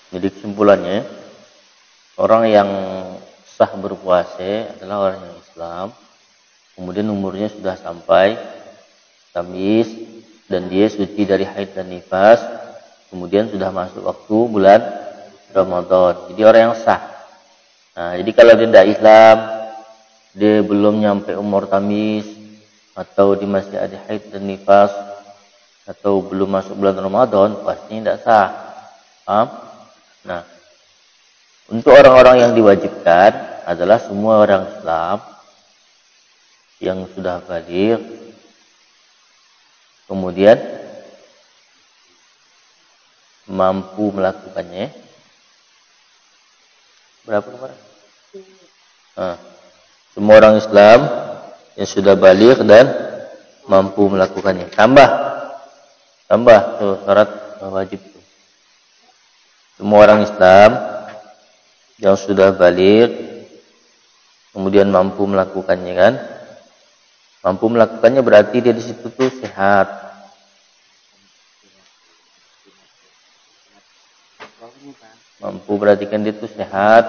Jadi kesimpulannya, orang yang sah berpuasa adalah orang yang Islam, kemudian umurnya sudah sampai tamis dan dia suci dari haid dan nifas, kemudian sudah masuk waktu bulan Ramadan. Jadi orang yang sah. Nah, jadi kalau dia tidak Islam, dia belum nyampe umur tamis, atau dia masih ada haid dan nifas, atau belum masuk bulan Ramadan, pastinya tidak sah. Paham? Nah, untuk orang-orang yang diwajibkan adalah semua orang Islam yang sudah baligh, kemudian mampu melakukannya. Berapa kemarin? Nah, semua orang Islam yang sudah baligh dan mampu melakukannya. Tambah tuh syarat wajib. Semua orang Islam yang sudah baligh kemudian mampu melakukannya kan? Mampu melakukannya berarti dia di situ tuh sehat. Mampu berarti kan dia tuh sehat.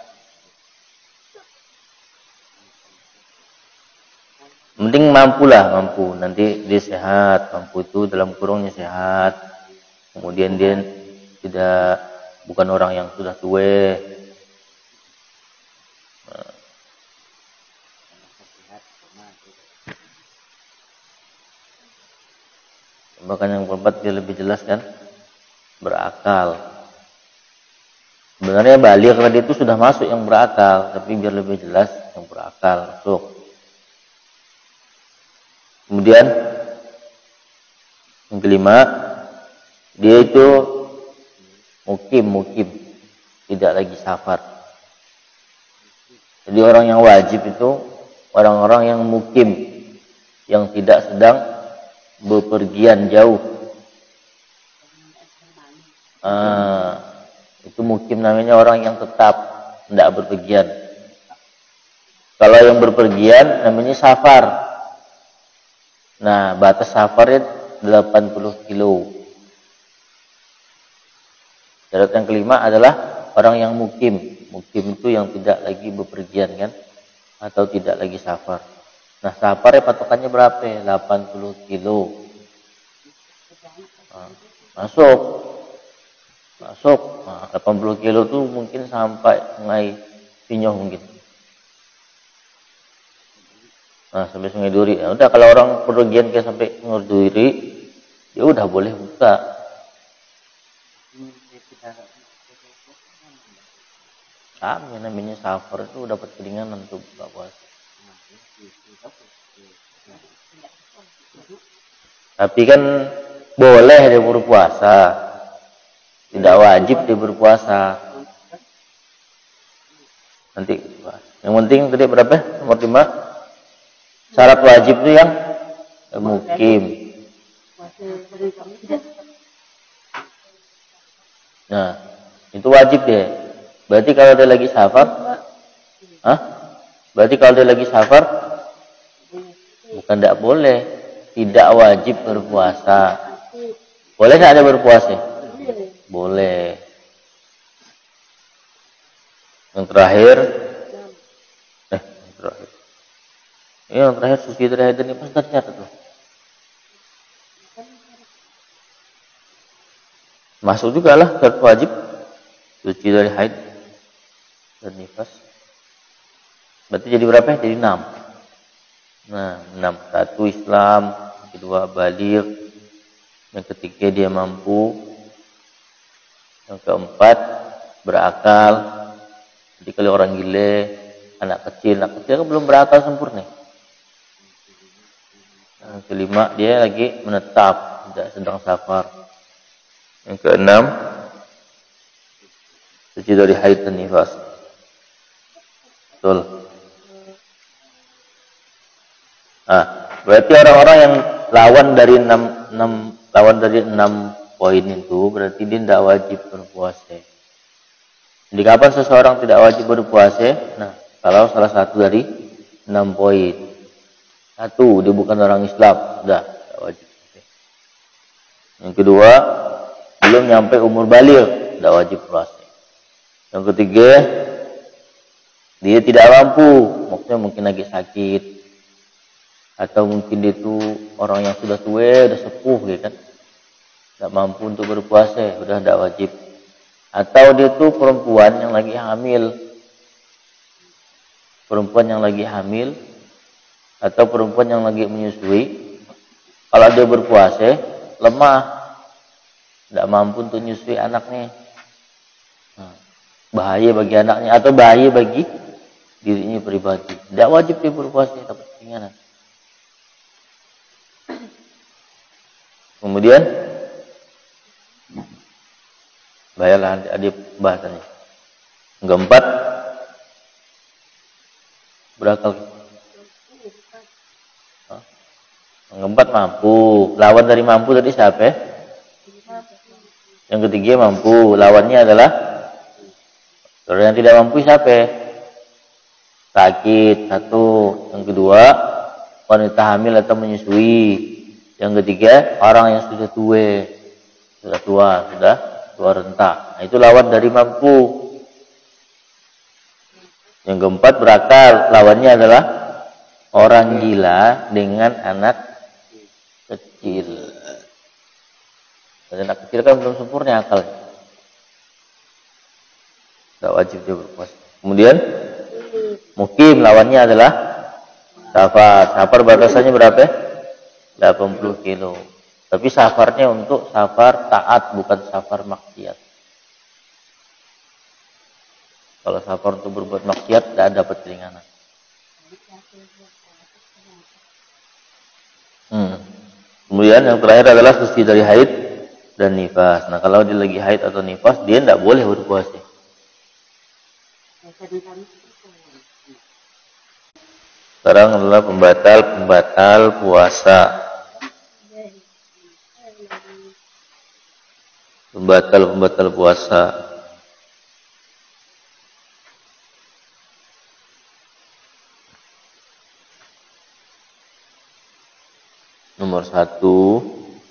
Penting mampu. Nanti dia sehat. Mampu itu dalam kurungnya sehat. Kemudian dia bukan orang yang sudah tua. Bahkan yang keempat dia lebih jelas kan, berakal. Sebenarnya baligh tadi itu sudah masuk yang berakal, tapi biar lebih jelas yang berakal masuk. Kemudian yang kelima, dia itu mukim, tidak lagi safar. Jadi orang yang wajib itu orang-orang yang mukim, yang tidak sedang bepergian jauh. Itu mukim namanya orang yang tetap tidak berpergian. Kalau yang berpergian namanya safar. Nah, batas safarnya 80 kilo. Syarat yang kelima adalah orang yang mukim. Mukim itu yang tidak lagi bepergian kan, atau tidak lagi safar. Nah, safarnya patokannya berapa? 80 kilo. Masuk. Nah, 80 kilo tuh mungkin sampai Sungai Pinyoh mungkin. Nah, sampai Sungai Duri. Ya udah, kalau orang pergian ke sampai Sungai Duri, ya udah boleh buka. Kami namanya safar itu dapat keringanan untuk buka puasa. Tapi kan boleh dia berpuasa, tidak wajib dia berpuasa. Nanti yang penting tadi berapa? Nomor 5. Syarat wajib itu yang mukim. Nah, itu wajib deh. Berarti kalau dia lagi safar, berarti kalau dia lagi safar, bukan tidak boleh, tidak wajib berpuasa. Boleh nggak ada berpuasa? Boleh. Yang terakhir, yang terakhir suci dari haid ini pasti ternyata tuh. Masuk juga lah syarat wajib, suci dari haid dan nifas. Berarti jadi berapa? Jadi 6. Nah, 6. 1 Islam, kedua baligh, yang ketiga dia mampu, yang keempat berakal. Jadi kalau orang gile, anak kecil kan belum berakal sempurna. Yang kelima dia lagi menetap, tidak sedang safar. Yang keenam suci dari haid dan nifas. Betul. Berarti orang-orang yang lawan dari 6 poin itu berarti dia tidak wajib berpuasa. Jadi kapan seseorang tidak wajib berpuasa? Nah, kalau salah satu dari 6 poin. 1, dia bukan orang Islam, sudah tidak wajib. Yang kedua, belum nyampe umur baligh. tidak wajib puasa. Yang ketiga, dia tidak mampu, maksudnya mungkin lagi sakit, atau mungkin dia itu orang yang sudah tua, sudah sepuh gitu kan, tidak mampu untuk berpuasa, sudah tidak wajib. Atau dia itu perempuan yang lagi hamil, atau perempuan yang lagi menyusui. Kalau dia berpuasa, lemah, tidak mampu untuk menyusui anaknya. Bahaya bagi anaknya atau bahaya bagi dirinya pribadi. Tidak wajib dia berpuasa, dapat keringanan. Kemudian bayarlah adik bahasannya. Yang keempat, berakal. Yang keempat mampu. Lawan dari mampu tadi siapa? Yang ketiga mampu. Lawannya adalah orang yang tidak mampu siapa? Sakit. Satu. Yang kedua, wanita hamil atau menyusui. Yang ketiga, orang yang sudah tua renta. Nah, itu lawan dari mampu. Yang keempat berakal. Lawannya adalah orang gila dengan anak kecil. Dan anak kecil kan belum sempurna akal. Tidak wajib dia berpuasa. Kemudian mukim, lawannya adalah safar. Safar batasannya berapa? 80 kilo. Tapi safarnya untuk safar taat, bukan safar maksiat. Kalau safar untuk berbuat maksiat, tidak dapat keringanan. Kemudian yang terakhir adalah suci dari haid dan nifas. Nah, kalau dia lagi haid atau nifas, dia tidak boleh berpuasa. Sekarang adalah pembatal puasa. Pembatal puasa. Nomor 1,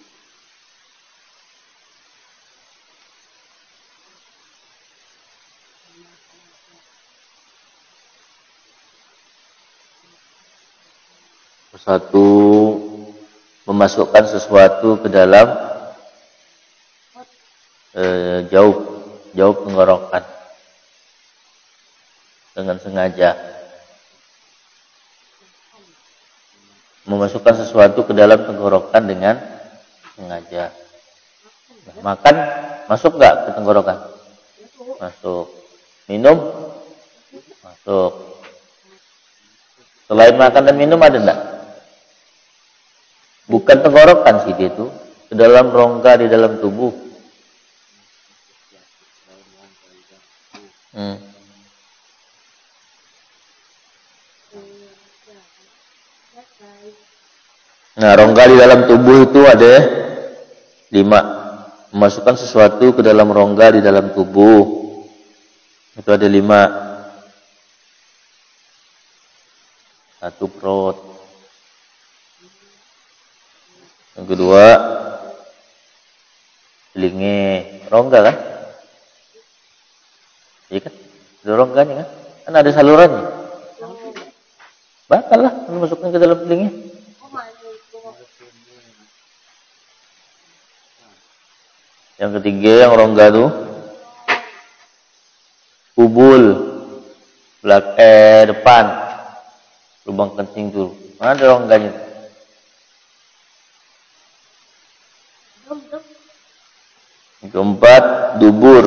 memasukkan sesuatu ke dalam jauh tenggorokan dengan sengaja. Memasukkan sesuatu ke dalam tenggorokan dengan sengaja. Makan masuk nggak ke tenggorokan? Masuk. Minum masuk. Selain makan dan minum ada enggak? Bukan tenggorokan sih dia itu, ke dalam rongga di dalam tubuh. Nah, rongga di dalam tubuh itu ada 5. Memasukkan sesuatu ke dalam rongga di dalam tubuh itu ada 5. 1 perut. Yang kedua telinga, rongga kan? Iya kan? Ada rongganya kan? Kan ada salurannya. Batal lah kalau masukkan ke dalam telinga. Yang ketiga yang rongga itu ubul, depan, lubang kencing tuh. Mana ada rongganya? Yang keempat dubur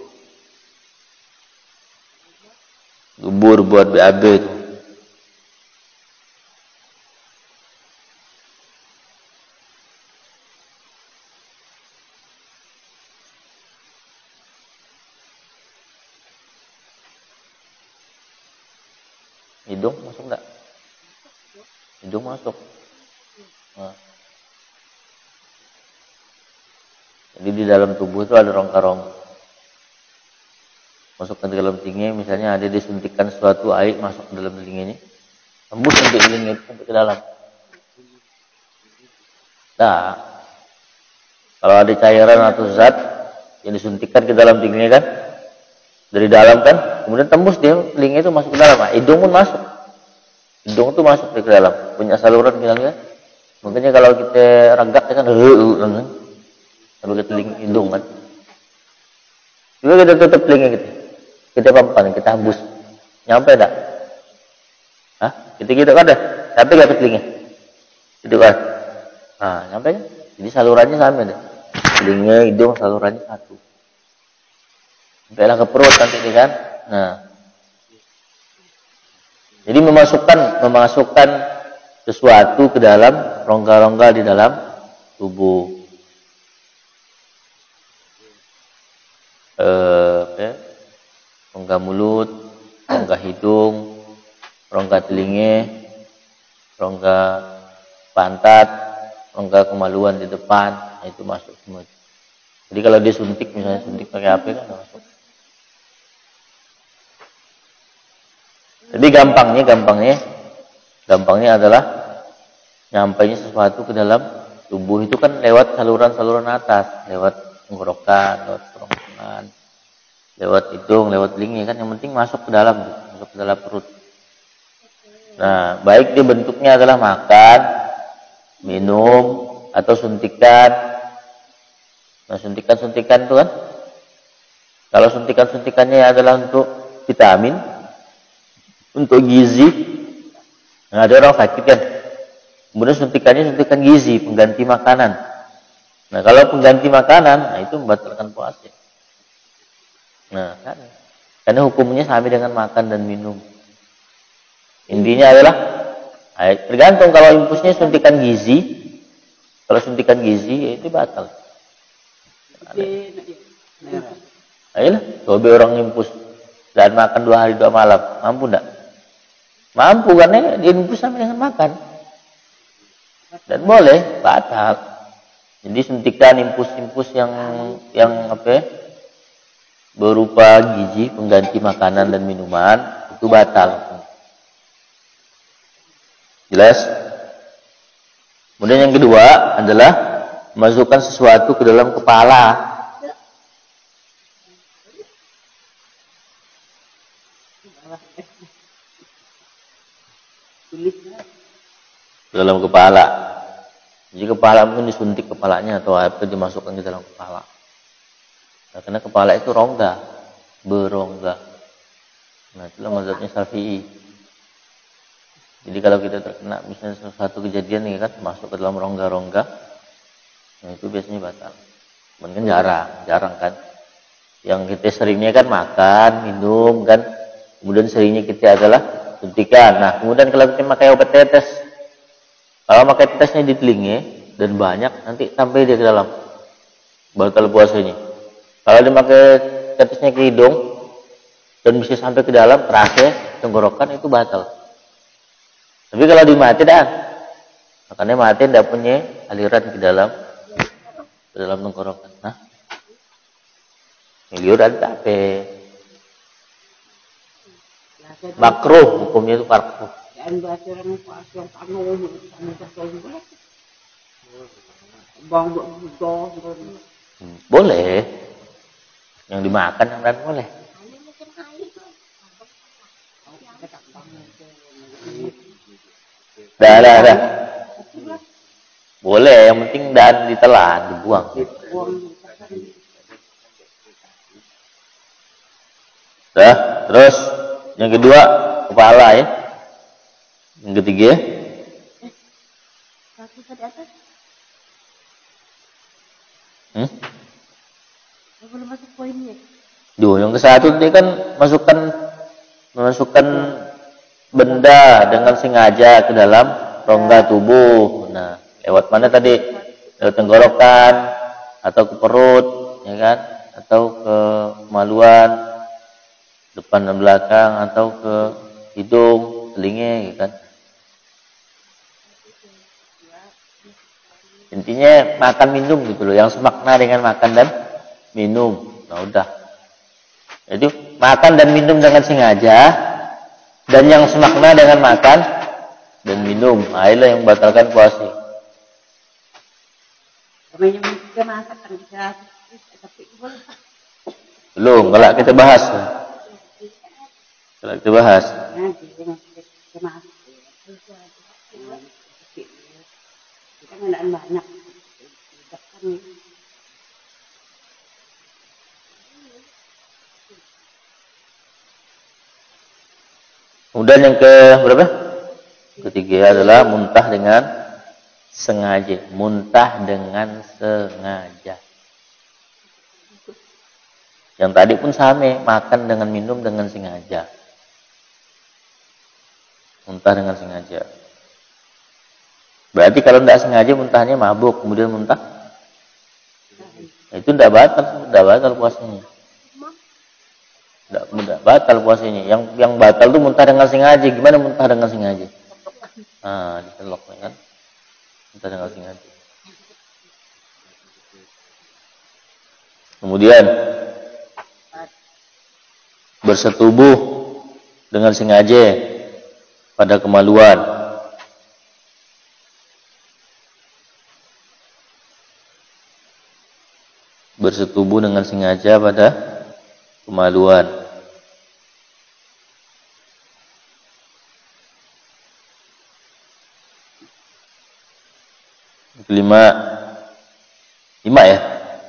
buat BAB itu. Hidung masuk enggak? Hidung masuk. Nah. Jadi di dalam tubuh itu ada rongga-rongga. Masukkan ke dalam telinga, misalnya ada disuntikkan suatu air masuk ke dalam telinganya. Tembus sampai telinga itu sampai ke dalam. Nah, kalau ada cairan atau zat yang disuntikkan ke dalam telinga kan, dari dalam kan, kemudian tembus dia telinga itu masuk ke dalam, nah, hidung pun masuk, hidung itu masuk ke dalam, punya saluran ke dalam kan. Makanya kalau kita regak kan, lalu ke telinga hidung kan, juga kita tutup telinga kita pampan, kita hembus, nyampe tak? Hah? Gitu kan dah, sampai gak ke telinga, gitu kan? Nah, nyampe kan? Jadi salurannya sama deh, telinga, hidung, salurannya satu. Sampailah ke perut nanti ini kan. Nah, jadi memasukkan sesuatu ke dalam rongga-rongga di dalam tubuh. Rongga mulut, rongga hidung, rongga telinga, rongga pantat, rongga kemaluan di depan, nah itu masuk semua. Jadi kalau dia suntik, misalnya suntik pakai HP kan masuk. Jadi gampangnya adalah nyampainya sesuatu ke dalam tubuh itu kan lewat saluran-saluran atas, lewat tenggorokan, lewat kerongkongan, lewat hidung, lewat telinga kan, yang penting masuk ke dalam perut. Nah, baik dia bentuknya adalah makan, minum, atau suntikan. Nah, suntikan itu kan, kalau suntikannya adalah untuk vitamin, untuk gizi, nah ada orang sakit kan, kemudian suntikan gizi, pengganti makanan. Nah, kalau pengganti makanan, nah itu membatalkan puasa. Nah, kan, karena hukumnya sama dengan makan dan minum. Intinya adalah, tergantung kalau impusnya suntikan gizi, kalau suntikan gizi ya itu batal. Ayolah, coba orang impus dan makan 2 hari 2 malam, mampu enggak? Mampu karena diinfus sama dengan makan. Dan boleh batal. Jadi suntikan impus-impus yang apa ya, berupa gizi pengganti makanan dan minuman itu batal. Jelas? Kemudian yang kedua adalah masukkan sesuatu ke dalam kepala. Dalam kepala. Jadi kepala mungkin disuntik kepalanya atau apa dimasukkan ke dalam kepala. Nah, karena kepala itu rongga, berongga. Nah, itulah mazhabnya Syafi'i. Jadi kalau kita terkena misalnya suatu kejadian nih kan masuk ke dalam rongga-rongga, nah itu biasanya batal. Mungkin jarang kan. Yang kita seringnya kan makan, minum kan. Kemudian seringnya kita adalah suntikan. Nah, kemudian kalau kita pakai obat tetes, kalau pakai tetesnya di telinga dan banyak, nanti sampai dia ke dalam, batal puasanya. Kalau dia pakai tetesnya ke hidung dan bisa sampai ke dalam, terasa tenggorokan, itu batal. Tapi kalau dimati dah, makanya mati tidak punya aliran ke dalam tenggorokan. Nah, miliuran tapi makruh, hukumnya itu makruh. Boleh, yang dimakan yang lain boleh. Dah. Boleh, yang penting dan ditelan, dibuang. Dah, terus yang kedua kepala ya. Yang ketiga yang ke satu tadi kan memasukkan benda dengan sengaja ke dalam rongga tubuh. Nah, lewat mana tadi? Lewat tenggorokan atau ke perut, ya kan? Atau ke kemaluan depan dan belakang atau ke hidung, telinga, ya kan? Intinya makan minum gitu loh, yang semakna dengan makan dan minum. Nah, udah. Jadi makan dan minum dengan sengaja dan yang semakna dengan makan dan minum. Nah, inilah yang membatalkan puasa. Belum, kalau kita bahas. Kalau kita bahas. Kemudian yang ke berapa? Ketiga adalah muntah dengan sengaja. Muntah dengan sengaja. Yang tadi pun sama, makan dengan minum dengan sengaja. Muntah dengan sengaja. Berarti kalau tidak sengaja muntahnya mabuk, kemudian muntah, itu tidak batal puasanya. Tidak batal puasanya. Yang batal itu muntah dengan sengaja. Gimana muntah dengan sengaja? Nah, ditelok kan? Muntah dengan sengaja. Kemudian bersetubuh dengan sengaja pada kemaluan. Bersetubuh dengan sengaja pada kemaluan. Kelima, 5 ya?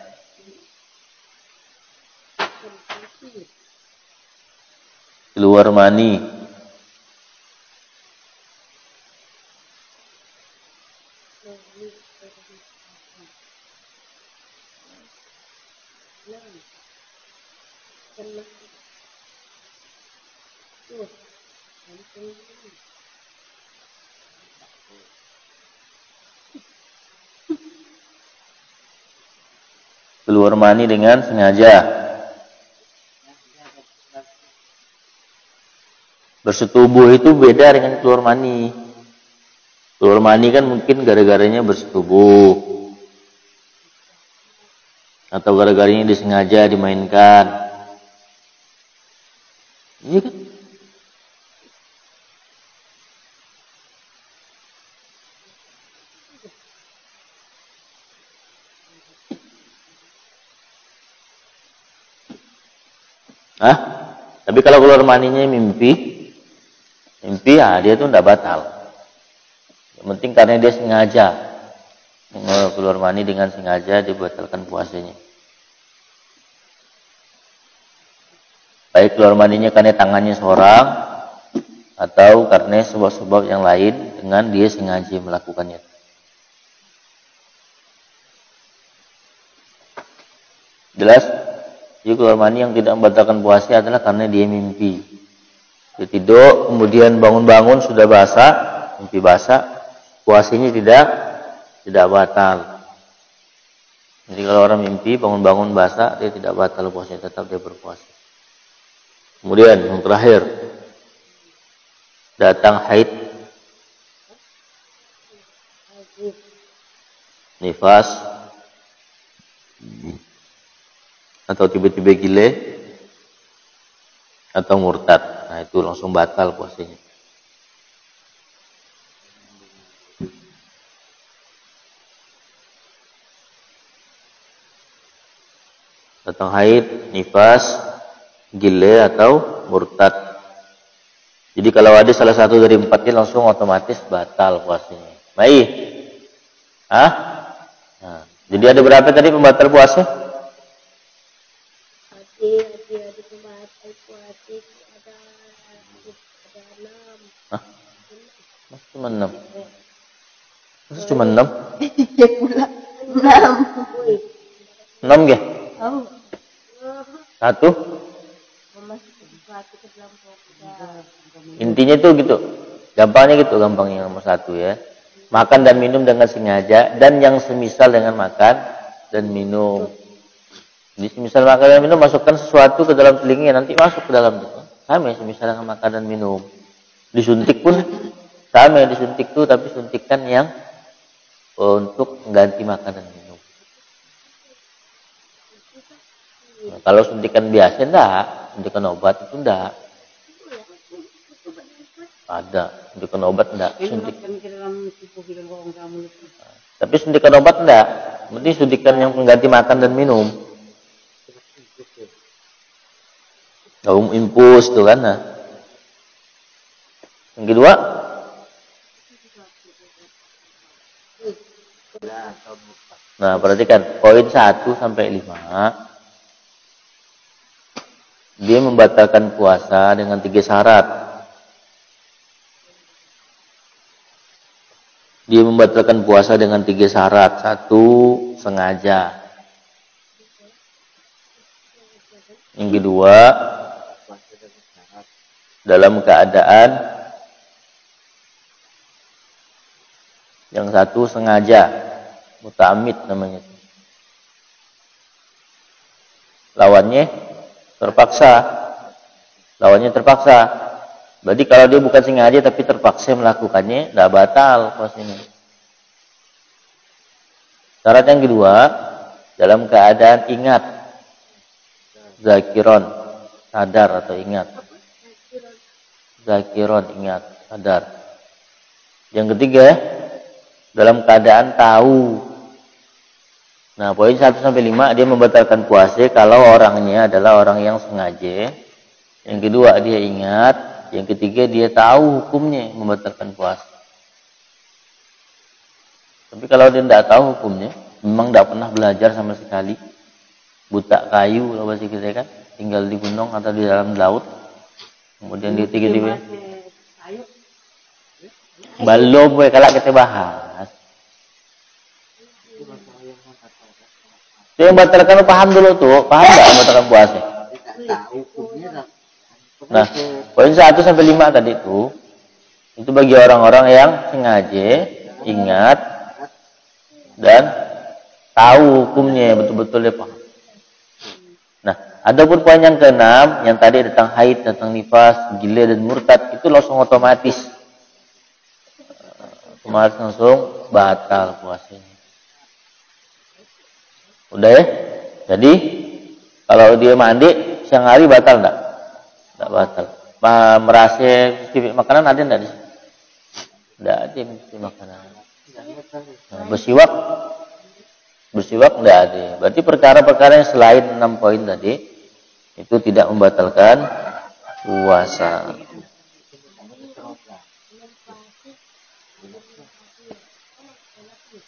Keluar mani. Keluar mani dengan sengaja. Bersetubuh itu beda dengan keluar mani. Keluar mani kan mungkin gara-garanya bersetubuh. Atau gara-garanya disengaja dimainkan. Iya kan? Hah? Tapi kalau keluar maninya mimpi ya dia tuh tidak batal. Yang penting karena dia sengaja keluar mani dengan sengaja dibatalkan puasanya. Baik keluar maninya karena tangannya seorang atau karena sebab-sebab yang lain dengan dia sengaja melakukannya. Jelas? Jadi keluar mani yang tidak membatalkan puasa adalah karena dia mimpi. Dia tidur, kemudian bangun-bangun sudah basah, mimpi basah, puasanya tidak batal. Jadi kalau orang mimpi bangun-bangun basah, dia tidak batal puasanya, tetap dia berpuasa. Kemudian yang terakhir, datang haid, nifas, atau tiba-tiba gile, atau murtad. Nah itu langsung batal puasanya. Datang haid, nifas, gile, atau murtad. Jadi kalau ada salah satu dari 4 ini langsung otomatis batal puasanya. Baik. Hah? Nah, jadi ada berapa tadi pembatal puasa? Ada pembatal puasa ada 6. Hah? Mas cuma 6. Mas cuma 6? Iya pula 6. 6 ya? Oh. 1? Masuk ke dalam Intinya tuh gitu. Gampangnya gitu, gampangnya nomor 1 ya. Makan dan minum dengan sengaja dan yang semisal dengan makan dan minum. Jadi semisal makan dan minum masukkan sesuatu ke dalam telinganya nanti masuk ke dalam itu. Sama semisal dengan makan dan minum. Disuntik pun sama disuntik tuh tapi suntikan yang untuk mengganti makan dan minum. Nah, kalau suntikan biasa enggak, suntikan obat itu enggak. Ada, suntikan obat enggak. Tapi suntikan obat enggak. Penting suntikan yang pengganti makan dan minum. Gaum impus tuh kan. Nah. Yang kedua, nah perhatikan poin 1 sampai 5. Dia membatalkan puasa dengan 3 syarat. Dia membatalkan puasa dengan 3 syarat. 1, sengaja. Yang kedua, dalam keadaan. Yang 1 sengaja. Muta'amid namanya. Lawannya terpaksa. Lawannya terpaksa. Berarti kalau dia bukan sengaja tapi terpaksa melakukannya, tidak batal puasanya. Syarat yang kedua, dalam keadaan ingat. Zakiron, sadar atau ingat. Zakiron, ingat, sadar. Yang ketiga, dalam keadaan tahu. Nah, poin 1 sampai 5 dia membatalkan puasa kalau orangnya adalah orang yang sengaja. Yang kedua dia ingat, yang ketiga dia tahu hukumnya membatalkan puasa. Tapi kalau dia tidak tahu hukumnya, memang tidak pernah belajar sama sekali, buta kayu kalau bahasa kita kan, tinggal di gunung atau di dalam laut, kemudian dia tiga-tiga belum kalau kita bahas. Itu yang batalkan paham dulu tuh, paham nggak membatalkan puasa? Nah, poin 1 sampai 5 tadi itu bagi orang-orang yang sengaja, ingat, dan tahu hukumnya betul-betul dia paham. Nah, adapun poin yang ke-6 yang tadi tentang haid, tentang nifas, gila dan murtad itu langsung otomatis langsung batal puasanya. Udah ya? Jadi kalau dia mandi siang hari batal enggak? Enggak batal. Merasa cicip makanan ada enggak di sini? Enggak ada cicip makanan. Nah, bersiwak enggak ada. Berarti perkara-perkara yang selain 6 poin tadi itu tidak membatalkan puasa.